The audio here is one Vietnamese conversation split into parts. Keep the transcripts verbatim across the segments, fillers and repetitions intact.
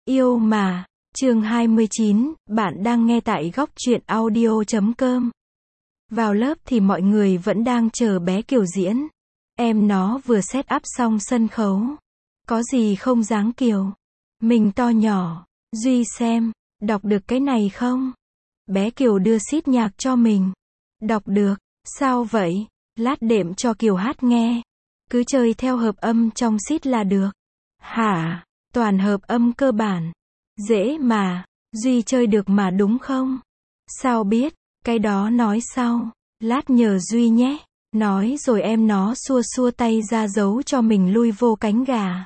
Yêu mà, chương hai mươi chín, bạn đang nghe tại góc truyện audio chấm com. Vào lớp thì mọi người vẫn đang chờ bé Kiều diễn. Em nó vừa set up xong sân khấu. Có gì không dáng Kiều? Mình to nhỏ. Duy xem, đọc được cái này không? Bé Kiều đưa sheet nhạc cho mình. Đọc được. Sao vậy? Lát đệm cho Kiều hát nghe. Cứ chơi theo hợp âm trong sheet là được. Hả? Toàn hợp âm cơ bản. Dễ mà. Duy chơi được mà đúng không? Sao biết? Cái đó nói sau. Lát nhờ Duy nhé. Nói rồi em nó xua xua tay ra giấu cho mình lui vô cánh gà.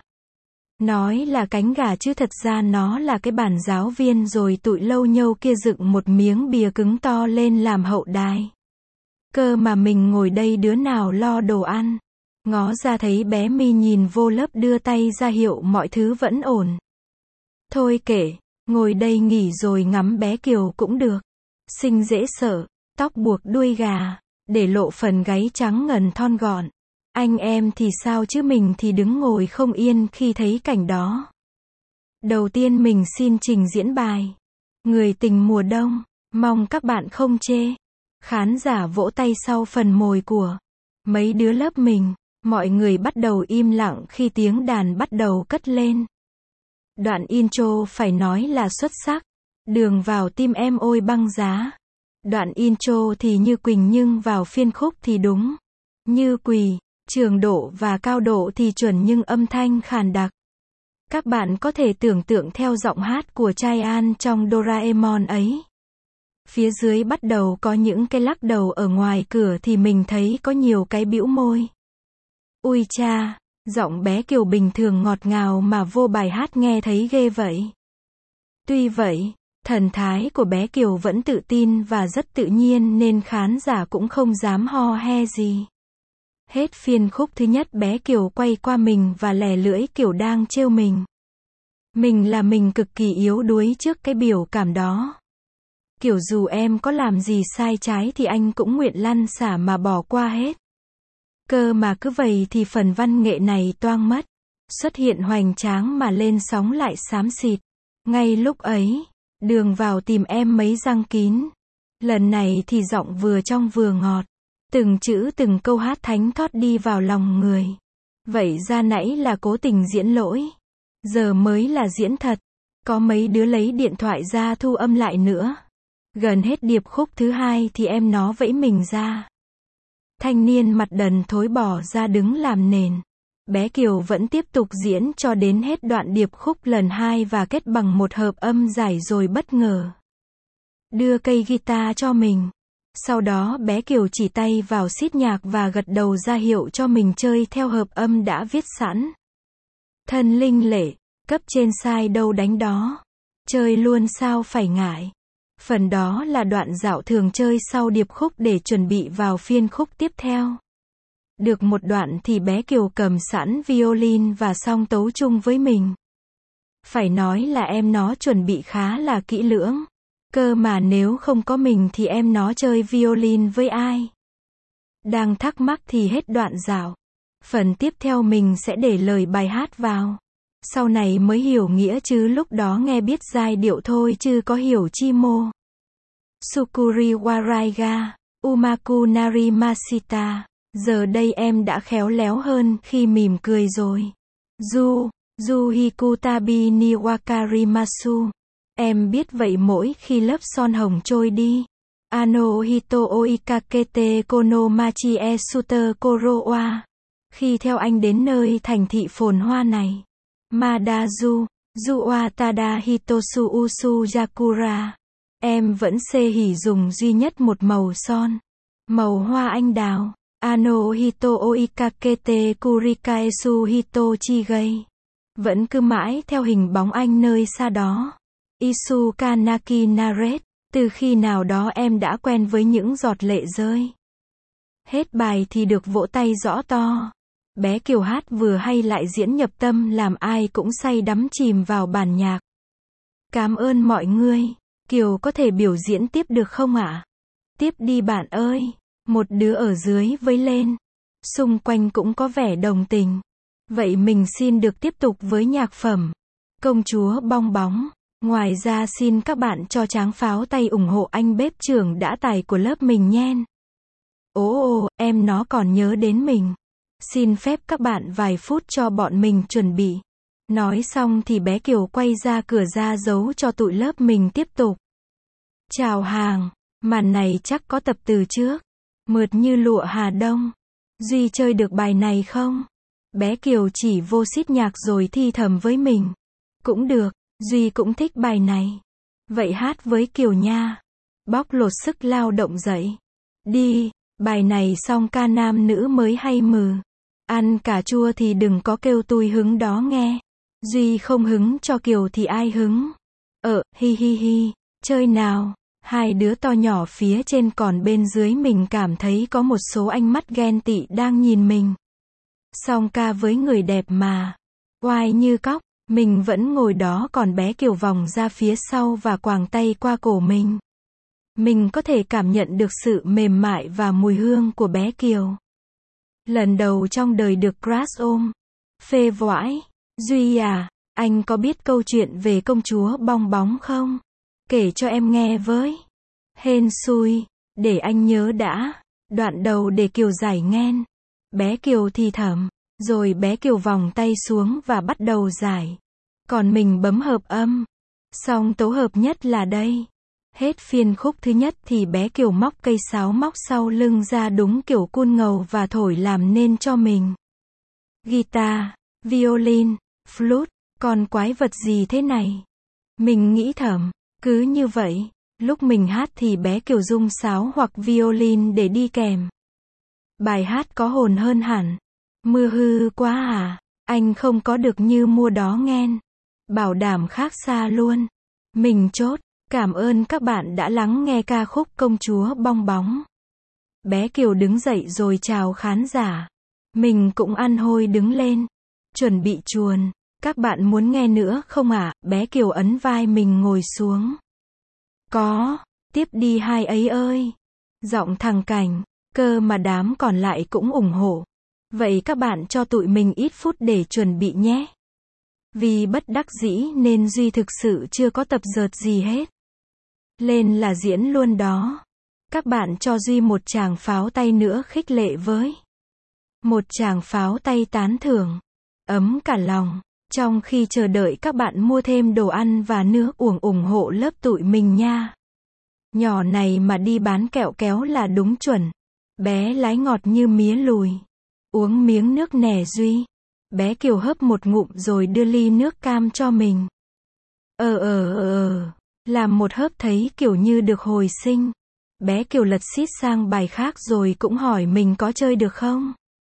Nói là cánh gà chứ thật ra nó là cái bàn giáo viên rồi tụi lâu nhâu kia dựng một miếng bìa cứng to lên làm hậu đài. Cơ mà mình ngồi đây đứa nào lo đồ ăn. Ngó ra thấy bé My nhìn vô lớp đưa tay ra hiệu mọi thứ vẫn ổn. Thôi kệ, ngồi đây nghỉ rồi ngắm bé Kiều cũng được. Xinh dễ sợ, tóc buộc đuôi gà, để lộ phần gáy trắng ngần thon gọn. Anh em thì sao chứ mình thì đứng ngồi không yên khi thấy cảnh đó. Đầu tiên mình xin trình diễn bài Người tình mùa đông, mong các bạn không chê. Khán giả vỗ tay sau phần mồi của mấy đứa lớp mình. Mọi người bắt đầu im lặng khi tiếng đàn bắt đầu cất lên. Đoạn intro phải nói là xuất sắc. Đường vào tim em ôi băng giá. Đoạn intro thì như Quỳnh nhưng vào phiên khúc thì đúng. Như Quỳ, trường độ và cao độ thì chuẩn nhưng âm thanh khàn đặc. Các bạn có thể tưởng tượng theo giọng hát của Chai-an trong Doraemon ấy. Phía dưới bắt đầu có những cái lắc đầu ở ngoài cửa thì mình thấy có nhiều cái bĩu môi. Ui cha, giọng bé Kiều bình thường ngọt ngào mà vô bài hát nghe thấy ghê vậy. Tuy vậy, thần thái của bé Kiều vẫn tự tin và rất tự nhiên nên khán giả cũng không dám ho he gì. Hết phiên khúc thứ nhất bé Kiều quay qua mình và lè lưỡi kiểu đang trêu mình. Mình là mình cực kỳ yếu đuối trước cái biểu cảm đó. Kiểu dù em có làm gì sai trái thì anh cũng nguyện lăn xả mà bỏ qua hết. Cơ mà cứ vậy thì phần văn nghệ này toang mất. Xuất hiện hoành tráng mà lên sóng lại xám xịt. Ngay lúc ấy, đường vào tìm em mấy răng kín. Lần này thì giọng vừa trong vừa ngọt. Từng chữ từng câu hát thánh thót đi vào lòng người. Vậy ra nãy là cố tình diễn lỗi. Giờ mới là diễn thật. Có mấy đứa lấy điện thoại ra thu âm lại nữa. Gần hết điệp khúc thứ hai thì em nó vẫy mình ra. Thanh niên mặt đần thối bỏ ra đứng làm nền. Bé Kiều vẫn tiếp tục diễn cho đến hết đoạn điệp khúc lần hai và kết bằng một hợp âm dài rồi bất ngờ đưa cây guitar cho mình. Sau đó bé Kiều chỉ tay vào sheet nhạc và gật đầu ra hiệu cho mình chơi theo hợp âm đã viết sẵn. Thân linh lệ, cấp trên sai đâu đánh đó. Chơi luôn sao phải ngại. Phần đó là đoạn dạo thường chơi sau điệp khúc để chuẩn bị vào phiên khúc tiếp theo. Được một đoạn thì bé Kiều cầm sẵn violin và song tấu chung với mình. Phải nói là em nó chuẩn bị khá là kỹ lưỡng. Cơ mà nếu không có mình thì em nó chơi violin với ai? Đang thắc mắc thì hết đoạn dạo. Phần tiếp theo mình sẽ để lời bài hát vào. Sau này mới hiểu nghĩa chứ lúc đó nghe biết giai điệu thôi chứ có hiểu chi mô. Sukuri Waraiga, Umaku Narimashita. Giờ đây em đã khéo léo hơn khi mỉm cười rồi. Ju, Ju Hikutabi ni Wakarimasu. Em biết vậy mỗi khi lớp son hồng trôi đi. Ano hito oikakete konomachi e suter korowa. Khi theo anh đến nơi thành thị phồn hoa này. Madazu, Juwa tada hitosu usu yakura. Em vẫn xê hỉ dùng duy nhất một màu son. Màu hoa anh đào. Ano hito oikakete kurikaesu hito chigai. Vẫn cứ mãi theo hình bóng anh nơi xa đó. Isu kanaki naret. Từ khi nào đó em đã quen với những giọt lệ rơi. Hết bài thì được vỗ tay rõ to. Bé Kiều hát vừa hay lại diễn nhập tâm làm ai cũng say đắm chìm vào bản nhạc. Cảm ơn mọi người. Kiều có thể biểu diễn tiếp được không ạ? Tiếp đi bạn ơi. Một đứa ở dưới vẫy lên. Xung quanh cũng có vẻ đồng tình. Vậy mình xin được tiếp tục với nhạc phẩm. Công chúa bong bóng. Ngoài ra xin các bạn cho tráng pháo tay ủng hộ anh bếp trưởng đã tài của lớp mình nhen. Ồ ồ, em nó còn nhớ đến mình. Xin phép các bạn vài phút cho bọn mình chuẩn bị. Nói xong thì bé Kiều quay ra cửa ra dấu cho tụi lớp mình tiếp tục. Chào hàng. Màn này chắc có tập từ trước. Mượt như lụa Hà Đông. Duy chơi được bài này không? Bé Kiều chỉ vô xít nhạc rồi thi thầm với mình. Cũng được, Duy cũng thích bài này. Vậy hát với Kiều nha. Bóc lột sức lao động dậy. Đi, bài này xong ca nam nữ mới hay mừ. Ăn cà chua thì đừng có kêu tui hứng đó nghe. Duy không hứng cho Kiều thì ai hứng? Ờ, hi hi hi, chơi nào. Hai đứa to nhỏ phía trên còn bên dưới mình cảm thấy có một số ánh mắt ghen tị đang nhìn mình. Song ca với người đẹp mà. Oai như cóc, mình vẫn ngồi đó còn bé Kiều vòng ra phía sau và quàng tay qua cổ mình. Mình có thể cảm nhận được sự mềm mại và mùi hương của bé Kiều. Lần đầu trong đời được crush ôm. Phê vãi. Duy à, anh có biết câu chuyện về công chúa bong bóng không? Kể cho em nghe với. Hên xui, để anh nhớ đã. Đoạn đầu để Kiều giải nghen. Bé Kiều thì thầm, rồi bé Kiều vòng tay xuống và bắt đầu giải. Còn mình bấm hợp âm. Xong tấu hợp nhất là đây. Hết phiên khúc thứ nhất thì bé Kiều móc cây sáo móc sau lưng ra đúng kiểu cun ngầu và thổi làm nên cho mình. Guitar, violin, flute, còn quái vật gì thế này? Mình nghĩ thầm, cứ như vậy, lúc mình hát thì bé Kiều rung sáo hoặc violin để đi kèm. Bài hát có hồn hơn hẳn. Mưa hư quá à, anh không có được như mua đó nghen. Bảo đảm khác xa luôn. Mình chốt, cảm ơn các bạn đã lắng nghe ca khúc Công chúa bong bóng. Bé Kiều đứng dậy rồi chào khán giả. Mình cũng ăn hôi đứng lên. Chuẩn bị chuồn. Các bạn muốn nghe nữa không ạ? À? Bé Kiều ấn vai mình ngồi xuống. Có, tiếp đi hai ấy ơi. Giọng thằng Cảnh, cơ mà đám còn lại cũng ủng hộ. Vậy các bạn cho tụi mình ít phút để chuẩn bị nhé. Vì bất đắc dĩ nên Duy thực sự chưa có tập dượt gì hết. Lên là diễn luôn đó. Các bạn cho Duy một tràng pháo tay nữa khích lệ với. Một tràng pháo tay tán thưởng. Ấm cả lòng. Trong khi chờ đợi các bạn mua thêm đồ ăn và nước uống ủng hộ lớp tụi mình nha. Nhỏ này mà đi bán kẹo kéo là đúng chuẩn. Bé lái ngọt như mía lùi. Uống miếng nước nè Duy. Bé Kiều hớp một ngụm rồi đưa ly nước cam cho mình. Ờ ờ ờ ờ. Làm một hớp thấy kiểu như được hồi sinh. Bé Kiều lật xít sang bài khác rồi cũng hỏi mình có chơi được không?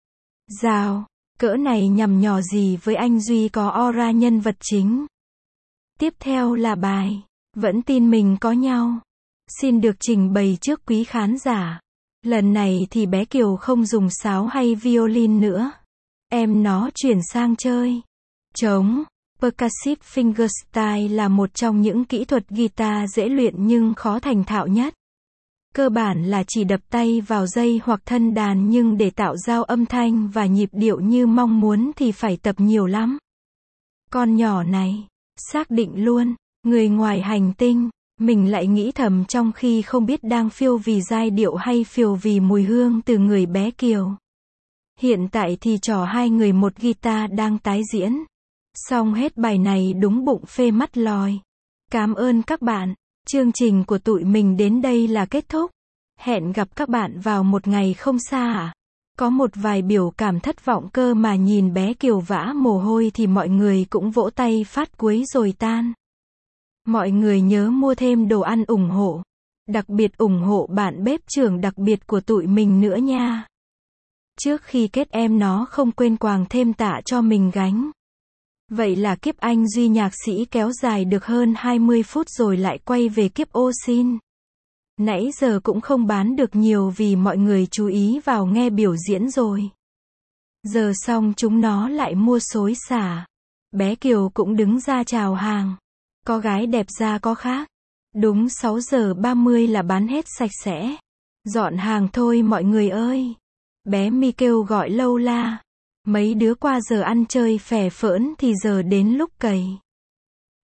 Dào, cỡ này nhằm nhò gì với anh Duy có aura nhân vật chính. Tiếp theo là bài Vẫn tin mình có nhau. Xin được trình bày trước quý khán giả. Lần này thì bé Kiều không dùng sáo hay violin nữa. Em nó chuyển sang chơi trống. Percussive fingerstyle là một trong những kỹ thuật guitar dễ luyện nhưng khó thành thạo nhất. Cơ bản là chỉ đập tay vào dây hoặc thân đàn nhưng để tạo ra âm thanh và nhịp điệu như mong muốn thì phải tập nhiều lắm. Con nhỏ này, xác định luôn, người ngoài hành tinh, mình lại nghĩ thầm trong khi không biết đang phiêu vì giai điệu hay phiêu vì mùi hương từ người bé Kiều. Hiện tại thì trò hai người một guitar đang tái diễn. Xong hết bài này đúng bụng phê mắt lòi. Cảm ơn các bạn. Chương trình của tụi mình đến đây là kết thúc. Hẹn gặp các bạn vào một ngày không xa à? Có một vài biểu cảm thất vọng cơ mà nhìn bé Kiều vã mồ hôi thì mọi người cũng vỗ tay phát cuối rồi tan. Mọi người nhớ mua thêm đồ ăn ủng hộ. Đặc biệt ủng hộ bạn bếp trưởng đặc biệt của tụi mình nữa nha. Trước khi kết em nó không quên quàng thêm tạ cho mình gánh. Vậy là kiếp anh Duy nhạc sĩ kéo dài được hơn hai mươi phút rồi lại quay về kiếp ô xin. Nãy giờ cũng không bán được nhiều vì mọi người chú ý vào nghe biểu diễn rồi. Giờ xong chúng nó lại mua xối xả. Bé Kiều cũng đứng ra chào hàng. Có gái đẹp ra có khác. Đúng sáu giờ ba mươi là bán hết sạch sẽ. Dọn hàng thôi mọi người ơi. Bé Mi kêu gọi lâu la. Mấy đứa qua giờ ăn chơi phè phỡn thì giờ đến lúc cày.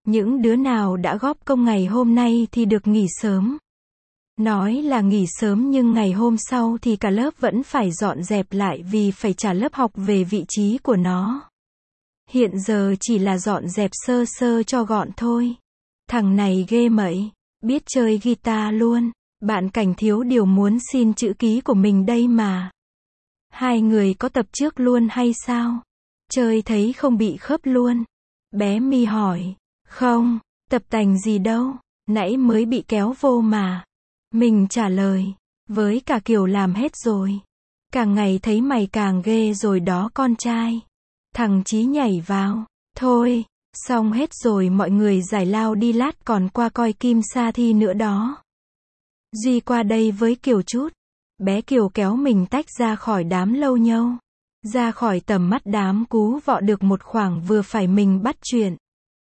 Những đứa nào đã góp công ngày hôm nay thì được nghỉ sớm. Nói là nghỉ sớm nhưng ngày hôm sau thì cả lớp vẫn phải dọn dẹp lại vì phải trả lớp học về vị trí của nó. Hiện giờ chỉ là dọn dẹp sơ sơ cho gọn thôi. Thằng này ghê mẩy, biết chơi guitar luôn. Bạn Cảnh thiếu điều muốn xin chữ ký của mình đây mà. Hai người có tập trước luôn hay sao? Chơi thấy không bị khớp luôn. Bé My hỏi. Không, tập tành gì đâu, nãy mới bị kéo vô mà. Mình trả lời. Với cả Kiều làm hết rồi. Càng ngày thấy mày càng ghê rồi đó con trai. Thằng Chí nhảy vào. Thôi, xong hết rồi mọi người giải lao đi lát còn qua coi Kim Sa thi nữa đó. Duy qua đây với Kiều chút. Bé Kiều kéo mình tách ra khỏi đám lâu nhâu. Ra khỏi tầm mắt đám cú vọ được một khoảng vừa phải mình bắt chuyện.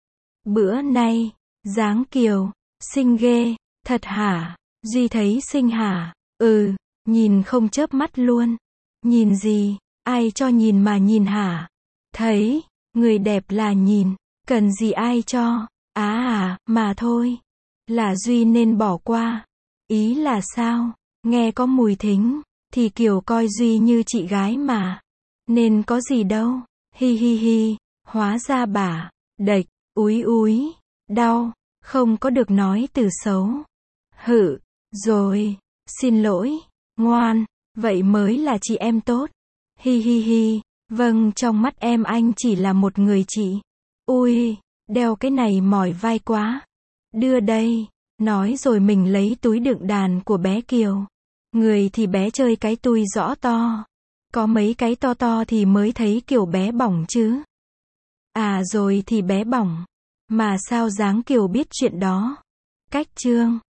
Bữa nay, dáng Kiều, xinh ghê, thật hả? Duy thấy xinh hả? Ừ, nhìn không chớp mắt luôn. Nhìn gì? Ai cho nhìn mà nhìn hả? Thấy, người đẹp là nhìn, cần gì ai cho? Á à, mà thôi. Là Duy nên bỏ qua. Ý là sao? Nghe có mùi thính, thì Kiều coi Duy như chị gái mà. Nên có gì đâu. Hi hi hi, hóa ra bà, đệch, úi úi, đau, không có được nói từ xấu. Hự, rồi, xin lỗi, ngoan, vậy mới là chị em tốt. Hi hi hi, vâng trong mắt em anh chỉ là một người chị. Ui, đeo cái này mỏi vai quá. Đưa đây, nói rồi mình lấy túi đựng đàn của bé Kiều. Người thì bé chơi cái tui rõ to. Có mấy cái to to thì mới thấy Kiều bé bỏng chứ. À rồi thì bé bỏng. Mà sao dáng Kiều biết chuyện đó. Cách chương.